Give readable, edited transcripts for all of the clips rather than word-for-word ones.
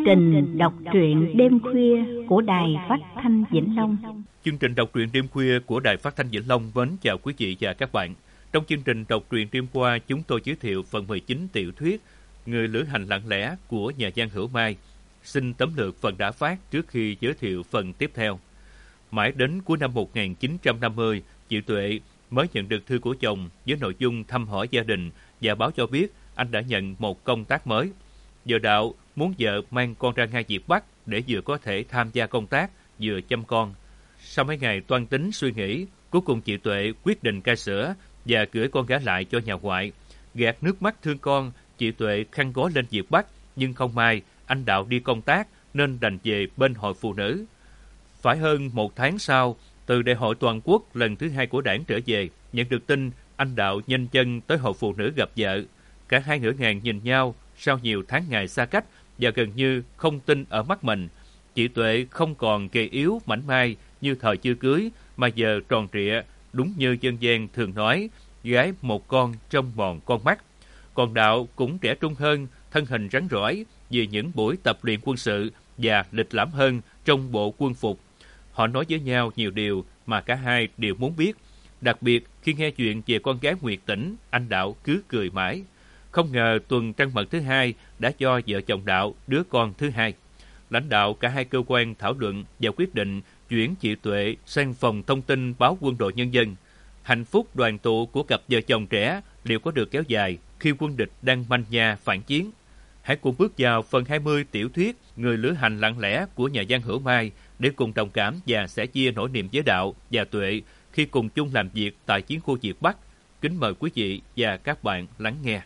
trình đọc truyện đêm khuya của Đài Phát thanh Vĩnh Long. Chương trình đọc truyện đêm khuya của Đài Phát thanh Vĩnh Long mến chào quý vị và các bạn. Trong chương trình đọc truyện đêm qua, chúng tôi giới thiệu phần 19 tiểu thuyết Người lữ hành lặng lẽ của nhà văn Hữu Mai. Xin tóm lược phần đã phát trước khi giới thiệu phần tiếp theo. Mãi đến cuối năm 1950, chị Tuệ mới nhận được thư của chồng với nội dung thăm hỏi gia đình và báo cho biết anh đã nhận một công tác mới. Giờ Đạo muốn vợ mang con ra ngay Việt Bắc để vừa có thể tham gia công tác, vừa chăm con. Sau mấy ngày toan tính suy nghĩ, cuối cùng chị Tuệ quyết định cai sữa và gửi con gái lại cho nhà ngoại. Gạt nước mắt thương con, chị Tuệ khăn gói lên Việt Bắc, nhưng không may anh Đạo đi công tác nên đành về bên hội phụ nữ. Phải hơn một tháng sau, từ đại hội toàn quốc lần thứ 2 của đảng trở về, nhận được tin anh Đạo nhanh chân tới hội phụ nữ gặp vợ. Cả hai ngỡ ngàng nhìn nhau sau nhiều tháng ngày xa cách và gần như không tin ở mắt mình. Chị Tuệ không còn gầy yếu mảnh mai như thời chưa cưới, mà giờ tròn trịa, đúng như dân gian thường nói, gái một con trong mòn con mắt. Còn Đạo cũng trẻ trung hơn, thân hình rắn rỏi vì những buổi tập luyện quân sự và lịch lãm hơn trong bộ quân phục. Họ nói với nhau nhiều điều mà cả hai đều muốn biết. Đặc biệt khi nghe chuyện về con gái Nguyệt Tĩnh, anh Đạo cứ cười mãi. Không ngờ tuần trăng mật thứ 2 đã cho vợ chồng Đạo đứa con thứ 2. Lãnh đạo cả hai cơ quan thảo luận và quyết định chuyển chị Tuệ sang phòng thông tin báo Quân đội Nhân dân. Hạnh phúc đoàn tụ của cặp vợ chồng trẻ liệu có được kéo dài khi quân địch đang manh nha phản chiến? Hãy cùng bước vào phần 20 tiểu thuyết Người lữ hành lặng lẽ của nhà văn Hữu Mai để cùng đồng cảm và sẻ chia nỗi niềm với Đạo và Tuệ khi cùng chung làm việc tại chiến khu Việt Bắc. Kính mời quý vị và các bạn lắng nghe.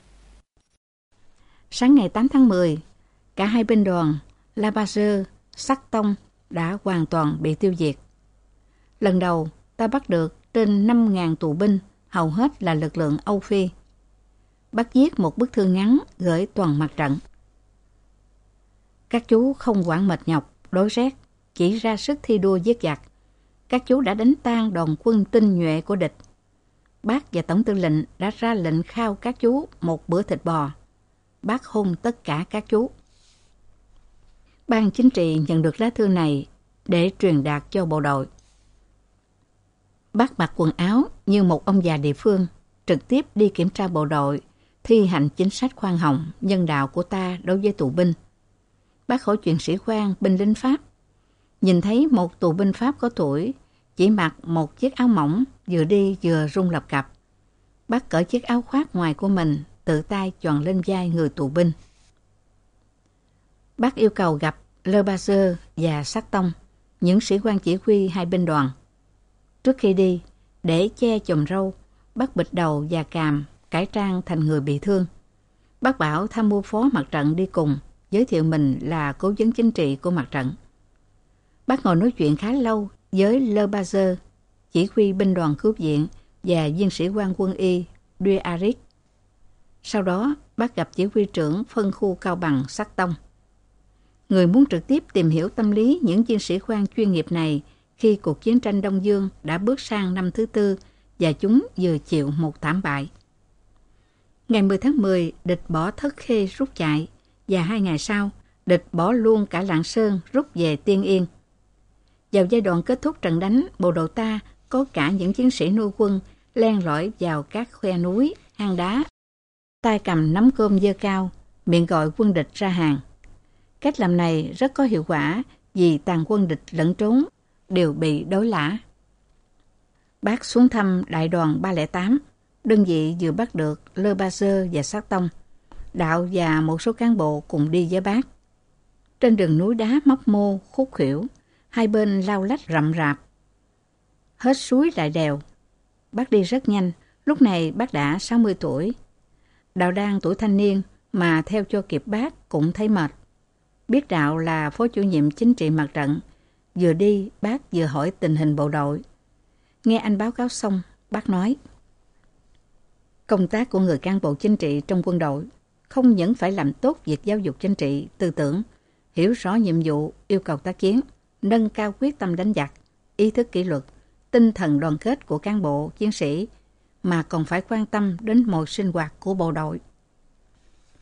Sáng ngày 8 tháng 10, cả hai binh đoàn La Bazeur, Sắc Tông đã hoàn toàn bị tiêu diệt. Lần đầu, ta bắt được trên 5.000 tù binh, hầu hết là lực lượng Âu Phi. Bác viết một bức thư ngắn gửi toàn mặt trận. Các chú không quản mệt nhọc, đói rét, chỉ ra sức thi đua giết giặc. Các chú đã đánh tan đoàn quân tinh nhuệ của địch. Bác và Tổng tư lệnh đã ra lệnh khao các chú một bữa thịt bò. Bác hôn tất cả các chú. Ban chính trị nhận được lá thư này để truyền đạt cho bộ đội. Bác mặc quần áo như một ông già địa phương, trực tiếp đi kiểm tra bộ đội, thi hành chính sách khoan hồng, nhân đạo của ta đối với tù binh. Bác hỏi chuyện sĩ quan, binh lính Pháp. Nhìn thấy một tù binh Pháp có tuổi, chỉ mặc một chiếc áo mỏng, vừa đi vừa run lập cập. Bác cởi chiếc áo khoác ngoài của mình, tự tay choàng lên vai người tù binh. Bác yêu cầu gặp Le Bazeur và Sắc Tông, những sĩ quan chỉ huy hai binh đoàn. Trước khi đi, để che chòm râu, bác bịt đầu và càm, cải trang thành người bị thương. Bác bảo tham mưu phó mặt trận đi cùng, giới thiệu mình là cố vấn chính trị của mặt trận. Bác ngồi nói chuyện khá lâu với Le Bazeur, chỉ huy binh đoàn cứu viện và viên sĩ quan quân y Duaric. Sau đó, bác gặp chỉ huy trưởng phân khu Cao Bằng Sắc Tông. Người muốn trực tiếp tìm hiểu tâm lý những viên sĩ quan chuyên nghiệp này khi cuộc chiến tranh Đông Dương đã bước sang năm thứ 4 và chúng vừa chịu một thảm bại. Ngày 10 tháng 10, địch bỏ Thất Khê rút chạy và 2 ngày sau, địch bỏ luôn cả Lạng Sơn rút về Tiên Yên. Vào giai đoạn kết thúc trận đánh, bộ đội ta có cả những chiến sĩ nuôi quân len lỏi vào các khe núi, hang đá, tay cầm nắm cơm giơ cao, miệng gọi quân địch ra hàng. Cách làm này rất có hiệu quả vì tàn quân địch lẫn trốn đều bị đối lã. Bác xuống thăm đại đoàn 308, đơn vị vừa bắt được Le Bazeur và Sắc Tông. Đạo và một số cán bộ cùng đi với bác. Trên đường núi đá mấp mô, khúc khuỷu, hai bên lau lách rậm rạp. Hết suối lại đèo. Bác đi rất nhanh, lúc này bác đã 60 tuổi. Đạo đang tuổi thanh niên mà theo cho kịp bác cũng thấy mệt. Biết Đạo là phó chủ nhiệm chính trị mặt trận, vừa đi bác vừa hỏi tình hình bộ đội. Nghe anh báo cáo xong, bác nói: công tác của người cán bộ chính trị trong quân đội không những phải làm tốt việc giáo dục chính trị, tư tưởng, hiểu rõ nhiệm vụ, yêu cầu tác chiến, nâng cao quyết tâm đánh giặc, ý thức kỷ luật, tinh thần đoàn kết của cán bộ, chiến sĩ, mà còn phải quan tâm đến mọi sinh hoạt của bộ đội.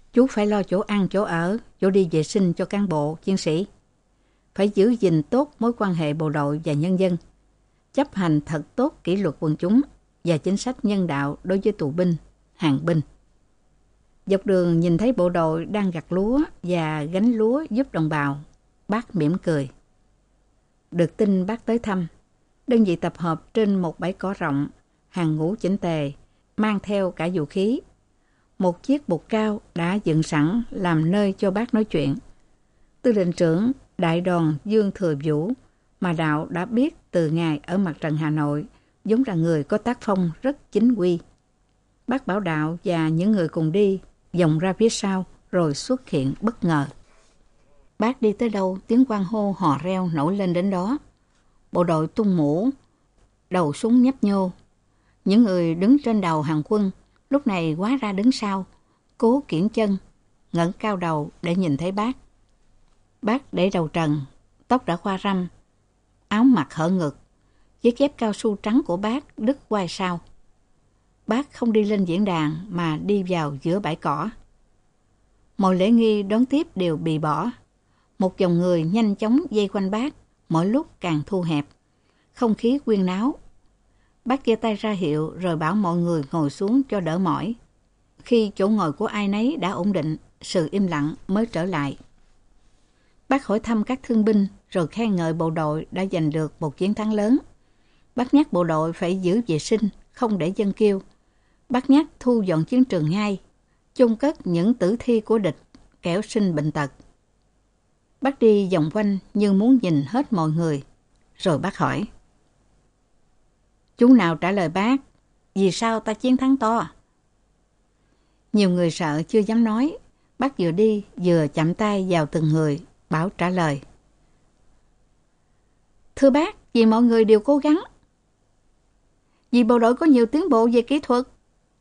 Chú phải lo chỗ ăn, chỗ ở, chỗ đi vệ sinh cho cán bộ, chiến sĩ. Phải giữ gìn tốt mối quan hệ bộ đội và nhân dân. Chấp hành thật tốt kỷ luật quần chúng và chính sách nhân đạo đối với tù binh, hàng binh. Dọc đường nhìn thấy bộ đội đang gặt lúa và gánh lúa giúp đồng bào. Bác mỉm cười. Được tin bác tới thăm, đơn vị tập hợp trên một bãi cỏ rộng, hàng ngũ chỉnh tề, mang theo cả vũ khí. Một chiếc bục cao đã dựng sẵn làm nơi cho bác nói chuyện. Tư lệnh trưởng đại đoàn Dương Thừa Vũ mà Đạo đã biết từ ngày ở mặt trận Hà Nội, vốn là người có tác phong rất chính quy. Bác bảo Đạo và những người cùng đi vòng ra phía sau rồi xuất hiện bất ngờ. Bác đi tới đâu tiếng hoan hô hò reo nổi lên đến đó. Bộ đội tung mũ, đầu súng nhấp nhô. Những người đứng trên đầu hàng quân lúc này hóa ra đứng sau, cố kiễng chân, ngẩng cao đầu để nhìn thấy bác. Bác để đầu trần, tóc đã khoa râm, áo mặc hở ngực, chiếc dép cao su trắng của bác đứt quai sau. Bác không đi lên diễn đàn mà đi vào giữa bãi cỏ. Mọi lễ nghi đón tiếp đều bị bỏ. Một dòng người nhanh chóng vây quanh bác, mỗi lúc càng thu hẹp. Không khí huyên náo. Bác giơ tay ra hiệu rồi bảo mọi người ngồi xuống cho đỡ mỏi. Khi chỗ ngồi của ai nấy đã ổn định, sự im lặng mới trở lại. Bác hỏi thăm các thương binh rồi khen ngợi bộ đội đã giành được một chiến thắng lớn. Bác nhắc bộ đội phải giữ vệ sinh, không để dân kiêu. Bác nhắc thu dọn chiến trường ngay, chôn cất những tử thi của địch, kẻo sinh bệnh tật. Bác đi vòng quanh như muốn nhìn hết mọi người. Rồi bác hỏi. Chú nào trả lời bác, vì sao ta chiến thắng to? Nhiều người sợ chưa dám nói. Bác vừa đi vừa chạm tay vào từng người, bảo trả lời. Thưa bác, vì mọi người đều cố gắng. Vì bộ đội có nhiều tiến bộ về kỹ thuật.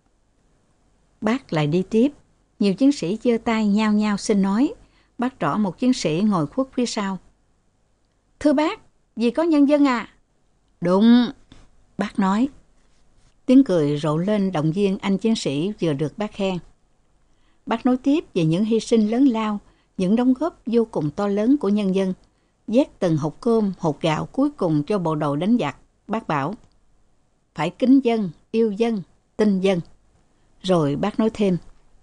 Bác lại đi tiếp. Nhiều chiến sĩ giơ tay nhao nhao xin nói. Bác trỏ một chiến sĩ ngồi khuất phía sau. Thưa bác, vì có nhân dân à? Đúng, bác nói. Tiếng cười rộ lên động viên anh chiến sĩ vừa được bác khen. Bác nói tiếp về những hy sinh lớn lao, những đóng góp vô cùng to lớn của nhân dân. Vét từng hột cơm, hột gạo cuối cùng cho bộ đội đánh giặc. Bác bảo, phải kính dân, yêu dân, tin dân. Rồi bác nói thêm,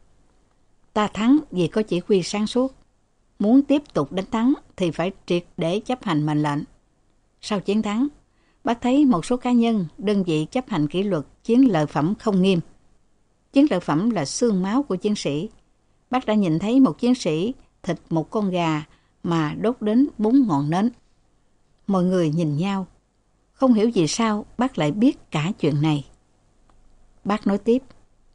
ta thắng vì có chỉ huy sáng suốt. Muốn tiếp tục đánh thắng thì phải triệt để chấp hành mệnh lệnh. Sau chiến thắng, bác thấy một số cá nhân, đơn vị chấp hành kỷ luật chiến lợi phẩm không nghiêm. Chiến lợi phẩm là xương máu của chiến sĩ. Bác đã nhìn thấy một chiến sĩ thịt một con gà mà đốt đến 4 ngọn nến. Mọi người nhìn nhau. Không hiểu vì sao bác lại biết cả chuyện này. Bác nói tiếp.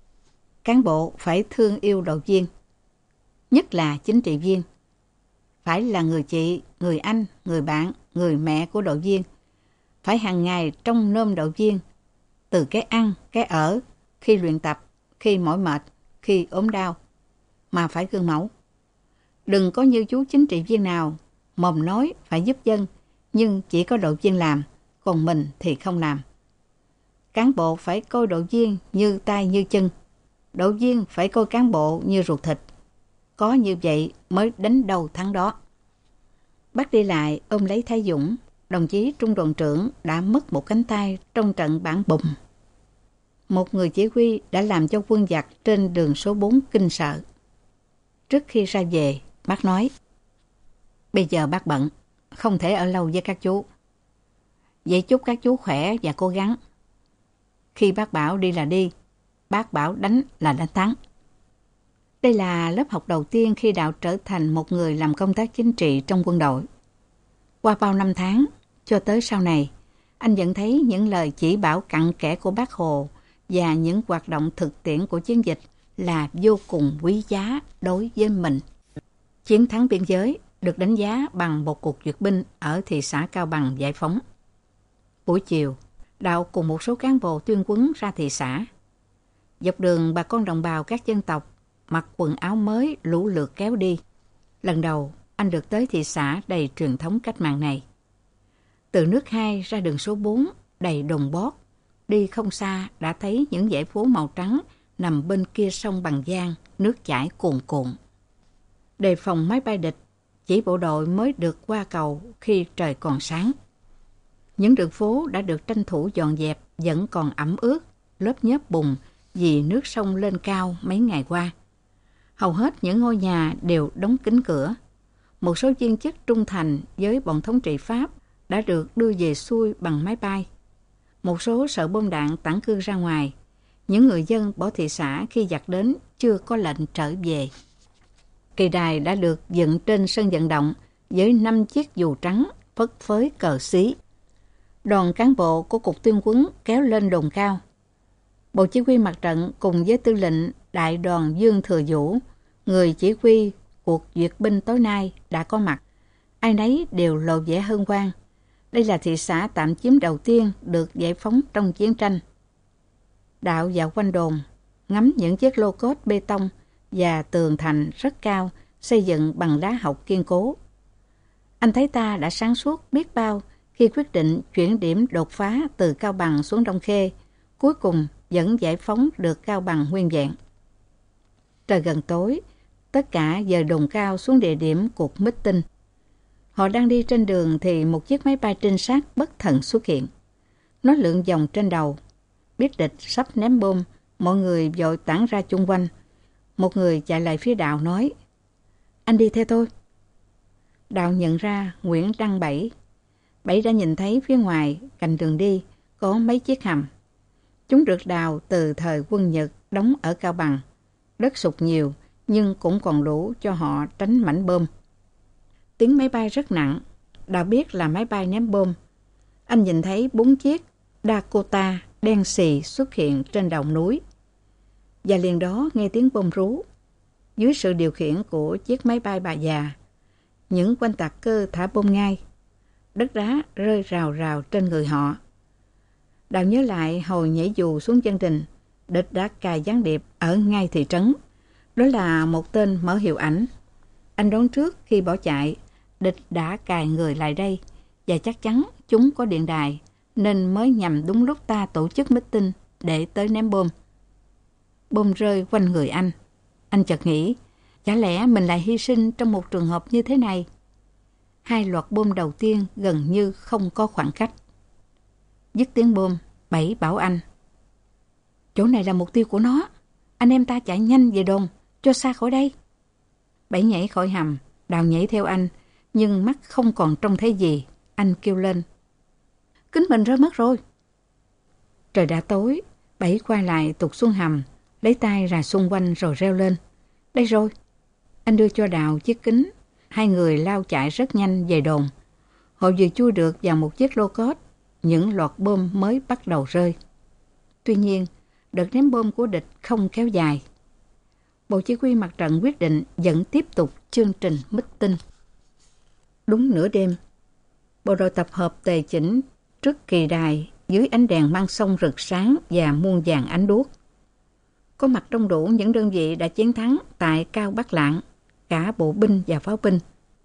Cán bộ phải thương yêu đội viên, nhất là chính trị viên. Phải là người chị, người anh, người bạn, người mẹ của đội viên. Phải hàng ngày trông nom đội viên, từ cái ăn, cái ở, khi luyện tập, khi mỏi mệt, khi ốm đau, mà phải gương mẫu. Đừng có như chú chính trị viên nào, mồm nói phải giúp dân, nhưng chỉ có đội viên làm, còn mình thì không làm. Cán bộ phải coi đội viên như tay như chân, đội viên phải coi cán bộ như ruột thịt. Có như vậy mới đánh đầu thắng đó. Bác đi lại ôm lấy Thái Dũng, đồng chí trung đoàn trưởng đã mất một cánh tay trong trận Bản Bùm. Một người chỉ huy đã làm cho quân giặc trên đường số 4 kinh sợ. Trước khi ra về, bác nói, bây giờ bác bận, không thể ở lâu với các chú. Vậy chúc các chú khỏe và cố gắng. Khi bác bảo đi là đi, bác bảo đánh là đánh thắng. Đây là lớp học đầu tiên khi Đạo trở thành một người làm công tác chính trị trong quân đội. Qua bao năm tháng, cho tới sau này, anh vẫn thấy những lời chỉ bảo cặn kẽ của Bác Hồ và những hoạt động thực tiễn của chiến dịch là vô cùng quý giá đối với mình. Chiến thắng biên giới được đánh giá bằng một cuộc duyệt binh ở thị xã Cao Bằng giải phóng. Buổi chiều, Đạo cùng một số cán bộ tuyên huấn ra thị xã. Dọc đường bà con đồng bào các dân tộc mặc quần áo mới lũ lượt kéo đi. Lần đầu anh được tới thị xã đầy truyền thống cách mạng này. Từ nước 2 ra đường số 4 đầy đồi bót, đi không xa đã thấy những dãy phố màu trắng nằm bên kia sông Bằng Giang nước chảy cuồn cuộn. Đề phòng máy bay địch, chỉ bộ đội mới được qua cầu khi trời còn sáng. Những đường phố đã được tranh thủ dọn dẹp vẫn còn ẩm ướt, lớp nhớp bùn vì nước sông lên cao mấy ngày qua. Hầu hết những ngôi nhà đều đóng kín cửa. Một số viên chức trung thành với bọn thống trị Pháp đã được đưa về xuôi bằng máy bay. Một số sợ bom đạn tản cư ra ngoài. Những người dân bỏ thị xã khi giặc đến chưa có lệnh trở về. Kỳ đài đã được dựng trên sân vận động với 5 chiếc dù trắng phất phới cờ xí. Đoàn cán bộ của Cục Tuyên Huấn kéo lên đồn cao. Bộ Chỉ huy Mặt trận cùng với tư lệnh Đại đoàn Dương Thừa Vũ, người chỉ huy cuộc duyệt binh tối nay đã có mặt. Ai nấy đều lộ vẻ hân hoan. Đây là thị xã tạm chiếm đầu tiên được giải phóng trong chiến tranh. Đạo dạo quanh đồn, ngắm những chiếc lô cốt bê tông và tường thành rất cao, xây dựng bằng đá học kiên cố. Anh thấy ta đã sáng suốt biết bao khi quyết định chuyển điểm đột phá từ Cao Bằng xuống Đông Khê, cuối cùng vẫn giải phóng được Cao Bằng nguyên vẹn. Trời gần tối, tất cả dời đồn cao xuống địa điểm cuộc meeting. Họ đang đi trên đường thì một chiếc máy bay trinh sát bất thần xuất hiện. Nó lượn vòng trên đầu. Biết địch sắp ném bom, mọi người vội tản ra chung quanh. Một người chạy lại phía Đạo nói: "Anh đi theo tôi." Đạo nhận ra Nguyễn Đăng Bảy. Bảy đã nhìn thấy phía ngoài cạnh đường đi có mấy chiếc hầm. Chúng được đào từ thời quân Nhật đóng ở Cao Bằng. Đất sụt nhiều nhưng cũng còn đủ cho họ tránh mảnh bom. Tiếng máy bay rất nặng. Đạo biết là máy bay ném bom. Anh nhìn thấy 4 chiếc Dakota đen xì xuất hiện trên đầu núi. Và liền đó nghe tiếng bom rú. Dưới sự điều khiển của chiếc máy bay bà già, những quanh tạc cơ thả bom ngay. Đất đá rơi rào rào trên người họ. Đạo nhớ lại hồi nhảy dù xuống chân đình, địch đã cài gián điệp ở ngay thị trấn. Đó là một tên mở hiệu ảnh. Anh đoán trước khi bỏ chạy, địch đã cài người lại đây và chắc chắn chúng có điện đài nên mới nhằm đúng lúc ta tổ chức meeting để tới ném bom. Bom rơi quanh người anh. Anh chợt nghĩ, chả lẽ mình lại hy sinh trong một trường hợp như thế này? 2 loạt bom đầu tiên gần như không có khoảng cách. Dứt tiếng bom, Bảy bảo anh: "Chỗ này là mục tiêu của nó. Anh em ta chạy nhanh về đồn, cho xa khỏi đây." Bảy nhảy khỏi hầm, Đào nhảy theo anh, nhưng mắt không còn trông thấy gì. Anh kêu lên: "Kính mình rơi mất rồi." Trời đã tối, Bảy quay lại tụt xuống hầm, lấy tay rà xung quanh rồi reo lên: "Đây rồi." Anh đưa cho Đào chiếc kính. 2 người lao chạy rất nhanh về đồn. Họ vừa chui được vào một chiếc lô cốt, những loạt bom mới bắt đầu rơi. Tuy nhiên, đợt ném bom của địch không kéo dài. Bộ Chỉ huy Mặt trận quyết định vẫn tiếp tục chương trình meeting. Đúng nửa đêm, bộ đội tập hợp tề chỉnh trước kỳ đài dưới ánh đèn mang sông rực sáng và muôn vàn ánh đuốc. Có mặt đông đủ những đơn vị đã chiến thắng tại Cao Bắc Lạng, cả bộ binh và pháo binh.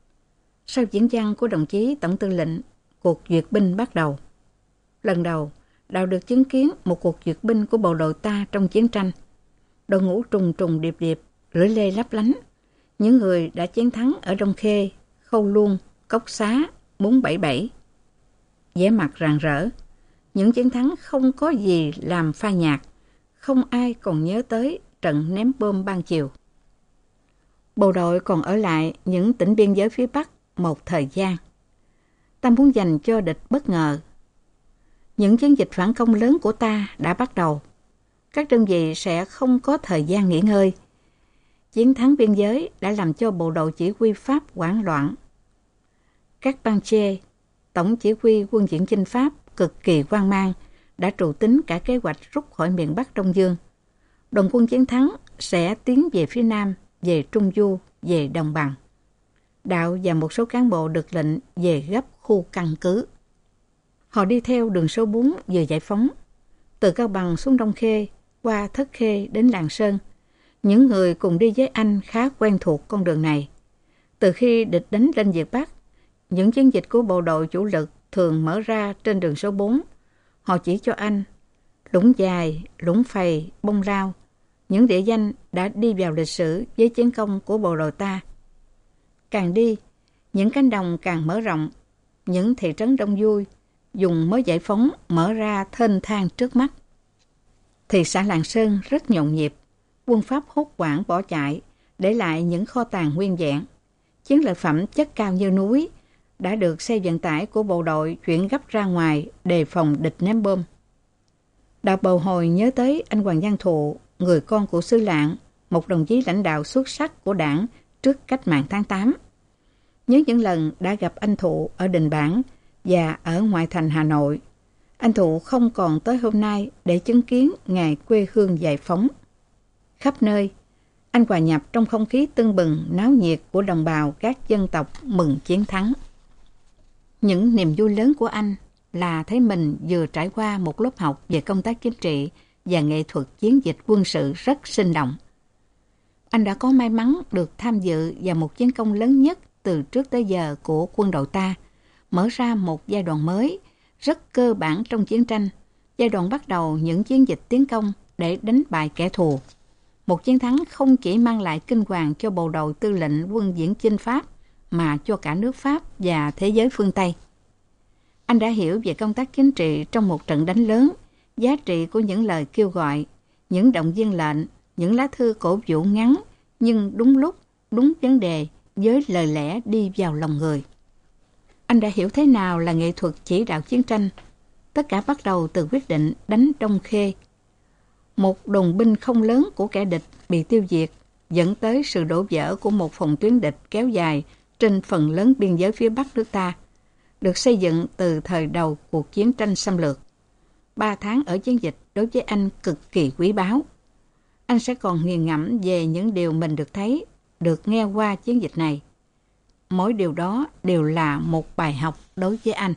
Sau diễn văn của đồng chí Tổng tư lệnh, cuộc duyệt binh bắt đầu. Lần đầu, Đạo được chứng kiến một cuộc duyệt binh của bộ đội ta trong chiến tranh. Đội ngũ trùng trùng điệp điệp, lưỡi lê lấp lánh. Những người đã chiến thắng ở Đông Khê, Khâu Luông, Cốc Xá, 477. Vẻ mặt rạng rỡ. Những chiến thắng không có gì làm phai nhạt. Không ai còn nhớ tới trận ném bom ban chiều. Bộ đội còn ở lại những tỉnh biên giới phía Bắc một thời gian. Ta muốn dành cho địch bất ngờ. Những chiến dịch phản công lớn của ta đã bắt đầu. Các đơn vị sẽ không có thời gian nghỉ ngơi. Chiến thắng biên giới đã làm cho bộ đội chỉ huy Pháp hoảng loạn. Các ban chê, tổng chỉ huy quân viễn chinh Pháp cực kỳ hoang mang, đã trù tính cả kế hoạch rút khỏi miền Bắc Đông Dương. Đoàn quân chiến thắng sẽ tiến về phía Nam, về Trung Du, về Đồng Bằng. Đạo và một số cán bộ được lệnh về gấp khu căn cứ. Họ đi theo đường số 4 vừa giải phóng, từ Cao Bằng xuống Đông Khê, qua Thất Khê đến Lạng Sơn. Những người cùng đi với anh khá quen thuộc con đường này. Từ khi địch đánh lên Việt Bắc, những chiến dịch của bộ đội chủ lực thường mở ra trên đường số 4. Họ chỉ cho anh lũng dài, lũng phầy, bông lao. những địa danh đã đi vào lịch sử với chiến công của bộ đội ta. Càng đi, những cánh đồng càng mở rộng, những thị trấn đông vui, vùng mới giải phóng mở ra thênh thang trước mắt. Thị xã Lạng Sơn rất nhộn nhịp, quân Pháp hốt hoảng bỏ chạy, để lại những kho tàng nguyên vẹn. Chiến lợi phẩm chất cao như núi đã được xe vận tải của bộ đội chuyển gấp ra ngoài đề phòng địch ném bom. Đạo bồi hồi nhớ tới anh Hoàng Văn Thụ, người con của xứ Lạng, một đồng chí lãnh đạo xuất sắc của Đảng trước cách mạng tháng 8. Nhớ những lần đã gặp anh Thụ ở Đình Bản và ở ngoại thành Hà Nội, anh Thụ không còn tới hôm nay để chứng kiến ngày quê hương giải phóng. Khắp nơi, anh hòa nhập trong không khí tưng bừng náo nhiệt của đồng bào các dân tộc mừng chiến thắng. Những niềm vui lớn của anh là thấy mình vừa trải qua một lớp học về công tác chính trị và nghệ thuật chiến dịch quân sự rất sinh động. Anh đã có may mắn được tham dự vào một chiến công lớn nhất từ trước tới giờ của quân đội ta, mở ra một giai đoạn mới, rất cơ bản trong chiến tranh, giai đoạn bắt đầu những chiến dịch tiến công để đánh bại kẻ thù. Một chiến thắng không chỉ mang lại kinh hoàng cho bộ đội tư lệnh quân viễn chinh Pháp, mà cho cả nước Pháp và thế giới phương Tây. Anh đã hiểu về công tác chính trị trong một trận đánh lớn, giá trị của những lời kêu gọi, những động viên lệnh, những lá thư cổ vũ ngắn, nhưng đúng lúc, đúng vấn đề, với lời lẽ đi vào lòng người. Anh đã hiểu thế nào là nghệ thuật chỉ đạo chiến tranh. Tất cả bắt đầu từ quyết định đánh Đông Khê. Một đồn binh không lớn của kẻ địch bị tiêu diệt, dẫn tới sự đổ vỡ của một phòng tuyến địch kéo dài trên phần lớn biên giới phía Bắc nước ta, được xây dựng từ thời đầu cuộc chiến tranh xâm lược. 3 tháng ở chiến dịch đối với anh cực kỳ quý báu. Anh sẽ còn nghiền ngẫm về những điều mình được thấy, được nghe qua chiến dịch này. Mỗi điều đó đều là một bài học đối với anh.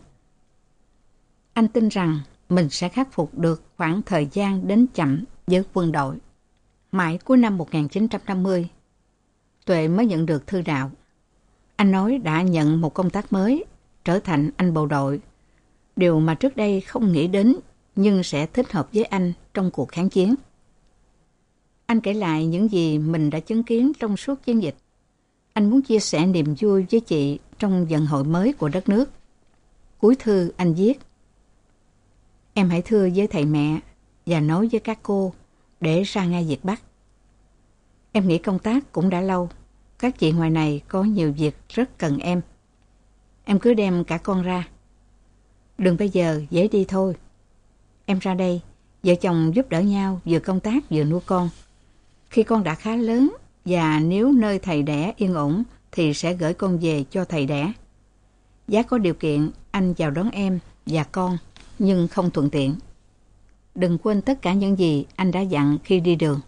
Anh tin rằng mình sẽ khắc phục được khoảng thời gian đến chậm với quân đội. Mãi cuối năm 1950, Tuệ mới nhận được thư đạo. Anh nói đã nhận một công tác mới, trở thành anh bộ đội. Điều mà trước đây không nghĩ đến, nhưng sẽ thích hợp với anh trong cuộc kháng chiến. Anh kể lại những gì mình đã chứng kiến trong suốt chiến dịch. Anh muốn chia sẻ niềm vui với chị trong vận hội mới của đất nước. Cuối thư anh viết: Em hãy thưa với thầy mẹ và nói với các cô để ra ngay việc Bắc. Em nghĩ công tác cũng đã lâu. Các chị ngoài này có nhiều việc rất cần em. Em cứ đem cả con ra. Đừng bây giờ dễ đi thôi. Em ra đây, vợ chồng giúp đỡ nhau vừa công tác vừa nuôi con. Khi con đã khá lớn và nếu nơi thầy đẻ yên ổn thì sẽ gửi con về cho thầy đẻ. Giá có điều kiện anh chào đón em và con, nhưng không thuận tiện. Đừng quên tất cả những gì anh đã dặn khi đi đường.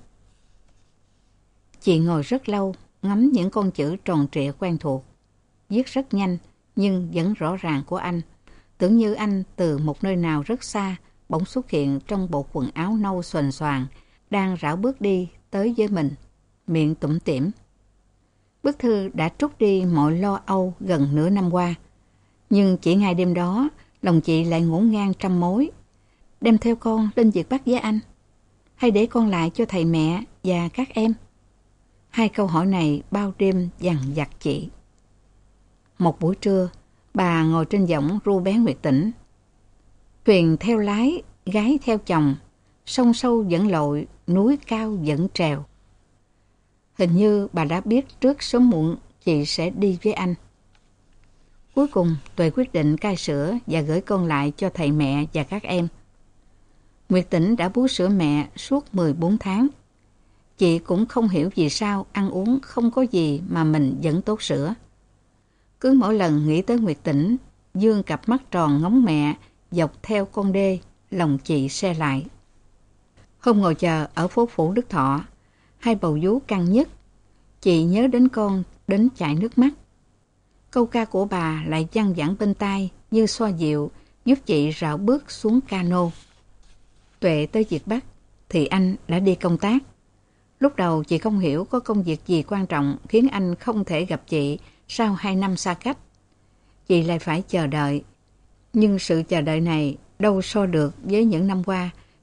Chị ngồi rất lâu, ngắm những con chữ tròn trịa quen thuộc. Viết rất nhanh, nhưng vẫn rõ ràng của anh. Tưởng như anh từ một nơi nào rất xa, bỗng xuất hiện trong bộ quần áo nâu xoành xoàng, đang rảo bước đi tới với mình, miệng tủm tỉm. Bức thư đã trút đi mọi lo âu gần nửa năm qua. Nhưng chỉ ngay đêm đó, lòng chị lại ngổn ngang trăm mối. Đem theo con lên việc Bắc với anh, hay để con lại cho thầy mẹ và các em? Hai câu hỏi này bao đêm dằn vặt chị. Một buổi trưa, bà ngồi trên võng ru bé Nguyệt Tĩnh. Thuyền theo lái, gái theo chồng, sông sâu vẫn lội, núi cao vẫn trèo. Hình như bà đã biết trước sớm muộn chị sẽ đi với anh. Cuối cùng, Tuệ quyết định cai sữa và gửi con lại cho thầy mẹ và các em. Nguyệt Tĩnh đã bú sữa mẹ suốt 14 tháng. Chị cũng không hiểu vì sao ăn uống không có gì mà mình vẫn tốt sữa. Cứ mỗi lần nghĩ tới Nguyệt Tĩnh, dương cặp mắt tròn ngóng mẹ dọc theo con đê, lòng chị se lại. Hôm ngồi chờ ở phố Phủ Đức Thọ, hai bầu vú căng nhất, chị nhớ đến con đến chảy nước mắt. Câu ca của bà lại văng vẳng bên tai như xoa dịu, giúp chị rảo bước xuống cano. Tuệ tới Việt Bắc thì anh đã đi công tác. Lúc đầu chị không hiểu có công việc gì quan trọng khiến anh không thể gặp chị sau 2 năm xa cách. Chị lại phải chờ đợi. Nhưng sự chờ đợi này đâu so được với những năm qua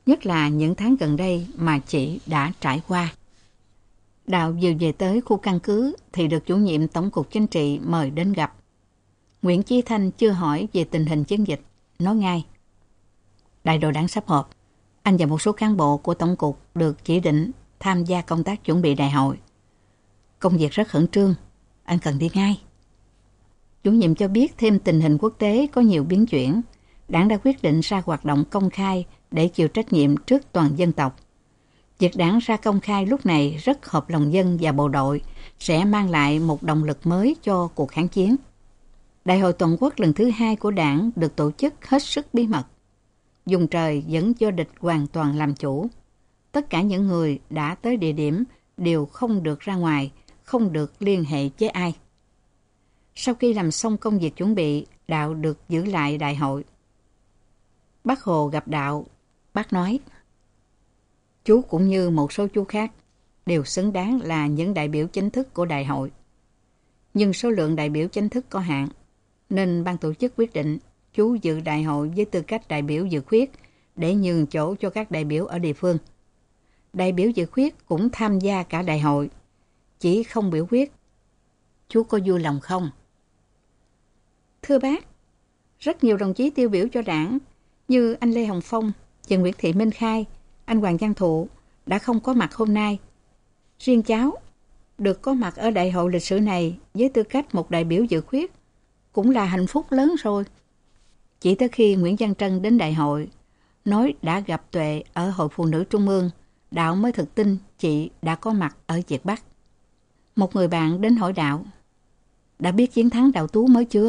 nhất là những tháng gần đây mà chị đã trải qua. Đạo vừa về tới khu căn cứ thì được chủ nhiệm Tổng cục Chính trị mời đến gặp. Nguyễn Chí Thanh chưa hỏi về tình hình chiến dịch, nói ngay: Đại đội đảng sắp họp, anh và một số cán bộ của Tổng cục được chỉ định tham gia công tác chuẩn bị đại hội. Công việc rất khẩn trương, anh cần đi ngay. Chủ nhiệm cho biết thêm tình hình quốc tế có nhiều biến chuyển. Đảng đã quyết định ra hoạt động công khai để chịu trách nhiệm trước toàn dân tộc. Việc đảng ra công khai lúc này rất hợp lòng dân và bộ đội, sẽ mang lại một động lực mới cho cuộc kháng chiến. Đại hội toàn quốc lần thứ 2 của đảng được tổ chức hết sức bí mật. Vùng trời vẫn do địch hoàn toàn làm chủ. Tất cả những người đã tới địa điểm đều không được ra ngoài, không được liên hệ với ai. Sau khi làm xong công việc chuẩn bị, Đạo được giữ lại đại hội. Bác Hồ gặp Đạo, bác nói: Chú cũng như một số chú khác đều xứng đáng là những đại biểu chính thức của đại hội. Nhưng số lượng đại biểu chính thức có hạn, nên ban tổ chức quyết định chú dự đại hội với tư cách đại biểu dự khuyết để nhường chỗ cho các đại biểu ở địa phương. Đại biểu dự khuyết cũng tham gia cả đại hội, chỉ không biểu quyết. Chú có vui lòng không? Thưa bác, rất nhiều đồng chí tiêu biểu cho đảng như anh Lê Hồng Phong, chị Nguyễn Thị Minh Khai, anh Hoàng Văn Thụ đã không có mặt hôm nay. Riêng cháu được có mặt ở đại hội lịch sử này với tư cách một đại biểu dự khuyết cũng là hạnh phúc lớn rồi. Chỉ tới khi Nguyễn Văn Trân đến đại hội, nói đã gặp Tuệ ở Hội Phụ nữ Trung ương, Đạo mới thực tin chị đã có mặt ở Việt Bắc. Một người bạn đến hỏi Đạo: Đã biết chiến thắng Đạo Tú mới chưa?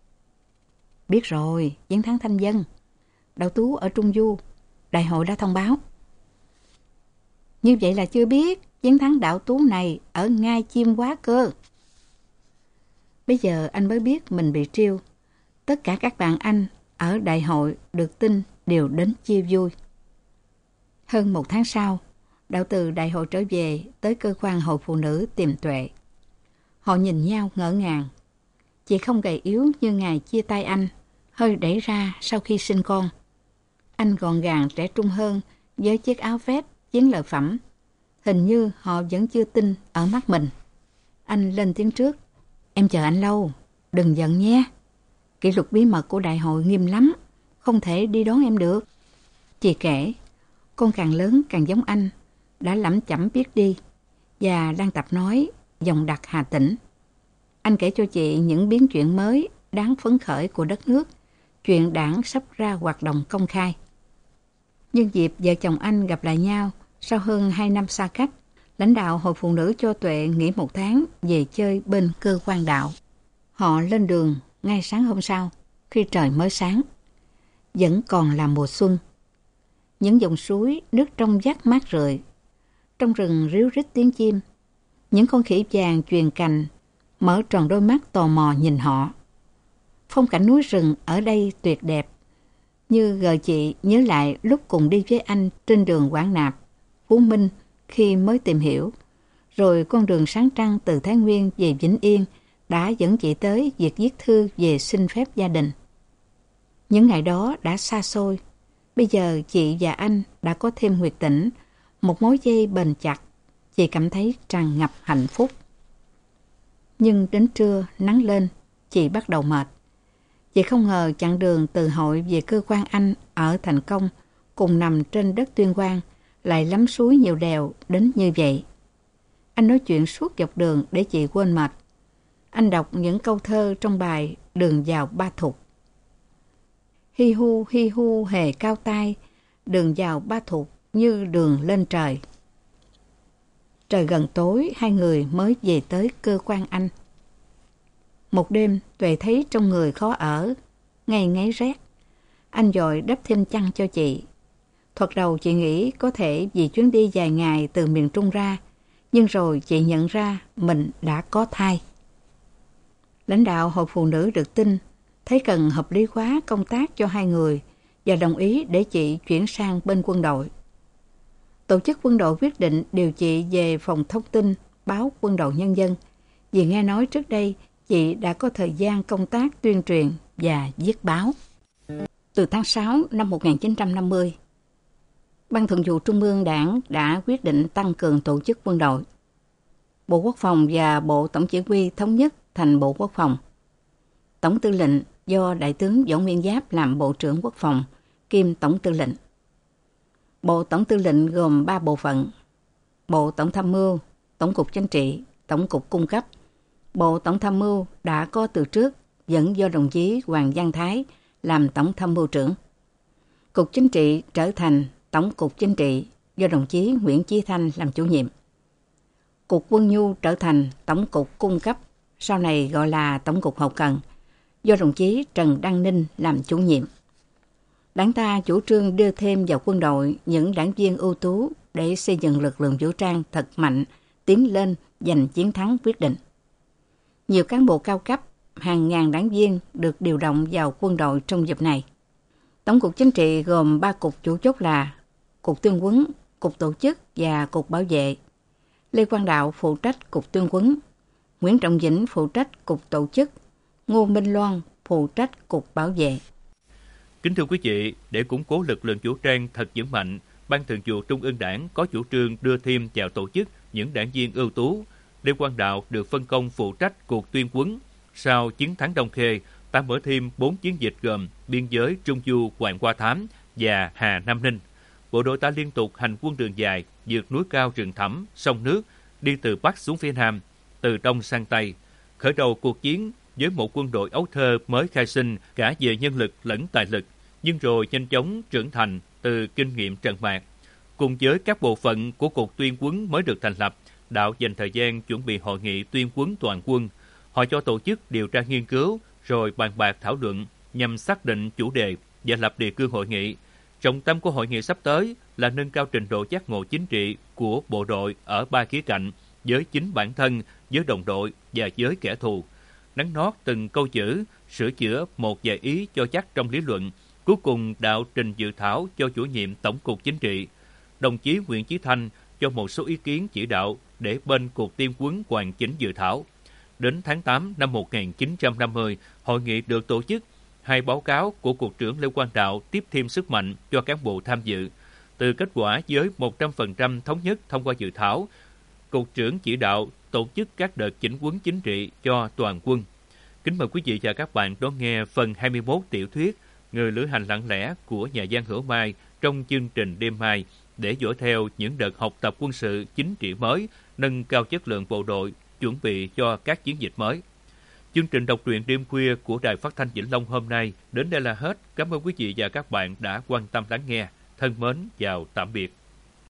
Biết rồi, chiến thắng Thanh Vân. Đạo Tú ở Trung Du, đại hội đã thông báo. Như vậy là chưa biết chiến thắng Đạo Tú này ở Ngai Chiêm Hóa cơ. Bây giờ anh mới biết mình bị trêu. Tất cả các bạn anh ở đại hội được tin đều đến chia vui. Hơn một tháng sau, Đạo từ đại hội trở về tới cơ quan Hội Phụ nữ tìm Tuệ. Họ nhìn nhau ngỡ ngàng. Chị không gầy yếu như ngày chia tay anh, hơi đẩy ra sau khi sinh con. Anh gọn gàng trẻ trung hơn với chiếc áo vest chiến lợi phẩm. Hình như họ vẫn chưa tin ở mắt mình. Anh lên tiếng trước: Em chờ anh lâu, đừng giận nhé. Kỷ luật bí mật của đại hội nghiêm lắm, không thể đi đón em được. Chị kể, con càng lớn càng giống anh, đã lẩm chẩm biết đi và đang tập nói giọng đặc Hà Tĩnh. Anh kể cho chị những biến chuyện mới đáng phấn khởi của đất nước, chuyện đảng sắp ra hoạt động công khai. Nhân dịp vợ chồng anh gặp lại nhau sau hơn 2 năm xa cách, lãnh đạo Hội Phụ nữ cho Tuệ nghỉ 1 tháng về chơi bên cơ quan Đạo. Họ lên đường ngay sáng hôm sau, khi trời mới sáng. Vẫn còn là mùa xuân. Những dòng suối nước trong vắt mát rượi. Trong rừng ríu rít tiếng chim. Những con khỉ vàng chuyền cành mở tròn đôi mắt tò mò nhìn họ. Phong cảnh núi rừng ở đây tuyệt đẹp, như gợi chị nhớ lại lúc cùng đi với anh trên đường Quảng Nạp, Phú Minh khi mới tìm hiểu. Rồi con đường Sáng Trăng từ Thái Nguyên về Vĩnh Yên đã dẫn chị tới việc viết thư về xin phép gia đình. Những ngày đó đã xa xôi. Bây giờ chị và anh đã có thêm Nguyệt Tĩnh, một mối dây bền chặt. Chị cảm thấy tràn ngập hạnh phúc. Nhưng đến trưa nắng lên, chị bắt đầu mệt. Chị không ngờ chặng đường từ hội về cơ quan anh ở Thành Công, cùng nằm trên đất Tuyên Quang, lại lắm suối nhiều đèo đến như vậy. Anh nói chuyện suốt dọc đường để chị quên mệt. Anh đọc những câu thơ trong bài Đường vào Ba Thục. Hi hu hề cao tai, đường vào Ba Thục như đường lên trời. Trời gần tối, hai người mới về tới cơ quan anh. Một đêm, Tuệ thấy trong người khó ở, ngay ngáy rét. Anh vội đắp thêm chăn cho chị. Thoạt đầu chị nghĩ có thể vì chuyến đi dài ngày từ miền Trung ra, nhưng rồi chị nhận ra mình đã có thai. Lãnh đạo Hội Phụ nữ được tin, thấy cần hợp lý hóa công tác cho hai người và đồng ý để chị chuyển sang bên quân đội. Tổ chức quân đội quyết định điều chị về phòng thông tin báo Quân đội Nhân dân, vì nghe nói trước đây chị đã có thời gian công tác tuyên truyền và viết báo. Từ tháng 6 năm 1950, Ban Thường vụ Trung ương Đảng đã quyết định tăng cường tổ chức quân đội. Bộ Quốc phòng và Bộ Tổng chỉ huy thống nhất thành Bộ Quốc phòng. Tổng tư lệnh do Đại tướng Võ Nguyên Giáp làm Bộ trưởng Quốc phòng, kiêm Tổng tư lệnh. Bộ Tổng tư lệnh gồm 3 bộ phận: Bộ Tổng tham mưu, Tổng cục chính trị, Tổng cục cung cấp. Bộ Tổng tham mưu đã có từ trước, vẫn do đồng chí Hoàng Văn Thái làm Tổng tham mưu trưởng. Cục chính trị trở thành Tổng cục chính trị, do đồng chí Nguyễn Chí Thanh làm chủ nhiệm. Cục quân nhu trở thành Tổng cục cung cấp, sau này gọi là Tổng cục hậu cần, do đồng chí Trần Đăng Ninh làm chủ nhiệm. Đảng ta chủ trương đưa thêm vào quân đội những đảng viên ưu tú để xây dựng lực lượng vũ trang thật mạnh, tiến lên giành chiến thắng quyết định. Nhiều cán bộ cao cấp, hàng ngàn đảng viên được điều động vào quân đội trong dịp này. Tổng cục chính trị gồm 3 cục chủ chốt là Cục Tuyên huấn, Cục Tổ chức và Cục Bảo vệ. Lê Quang Đạo phụ trách Cục Tuyên huấn, Nguyễn Trọng Vĩnh phụ trách Cục Tổ chức, Ngô Minh Loan phụ trách Cục Bảo vệ. Kính thưa quý vị, để củng cố lực lượng vũ trang thật vững mạnh, Ban Thường vụ Trung ương Đảng có chủ trương đưa thêm vào tổ chức những đảng viên ưu tú. Lê Quang Đạo được phân công phụ trách Cục Tuyên huấn. Sau chiến thắng Đông Khê, ta mở thêm 4 chiến dịch gồm biên giới Trung Du, Hoàng Hoa Thám và Hà Nam Ninh. Bộ đội ta liên tục hành quân đường dài, vượt núi cao rừng thẳm, sông nước, đi từ Bắc xuống phía Nam, từ Đông sang Tây, khởi đầu cuộc chiến với một quân đội Ấu Thơ mới khai sinh cả về nhân lực lẫn tài lực, nhưng rồi nhanh chóng trưởng thành từ kinh nghiệm trận mạc. Cùng với các bộ phận của Cục Tuyên huấn mới được thành lập, Đạo dành thời gian chuẩn bị hội nghị tuyên huấn toàn quân. Họ cho tổ chức điều tra nghiên cứu, rồi bàn bạc thảo luận nhằm xác định chủ đề và lập đề cương hội nghị. Trọng tâm của hội nghị sắp tới là nâng cao trình độ giác ngộ chính trị của bộ đội ở 3 khía cạnh, với chính bản thân, với đồng đội và với kẻ thù. Nắn nót từng câu chữ, sửa chữa một vài ý cho chắc trong lý luận. Cuối cùng Đạo trình dự thảo cho chủ nhiệm Tổng cục Chính trị. Đồng chí Nguyễn Chí Thanh cho một số ý kiến chỉ đạo để bên Cục Tuyên huấn hoàn chỉnh dự thảo. Đến tháng 8 năm 1950, hội nghị được tổ chức. 2 báo cáo của Cục trưởng Lê Quang Đạo tiếp thêm sức mạnh cho cán bộ tham dự. Từ kết quả với 100% thống nhất thông qua dự thảo, Cục trưởng chỉ đạo tổ chức các đợt chỉnh huấn chính trị cho toàn quân. Kính mời quý vị và các bạn đón nghe phần 21 tiểu thuyết Người lữ hành lặng lẽ của nhà văn Hữu Mai trong chương trình đêm mai, để dõi theo những đợt học tập quân sự chính trị mới, nâng cao chất lượng bộ đội, chuẩn bị cho các chiến dịch mới. Chương trình đọc truyện đêm khuya của Đài Phát thanh Vĩnh Long hôm nay đến đây là hết. Cảm ơn quý vị và các bạn đã quan tâm lắng nghe. Thân mến, chào tạm biệt.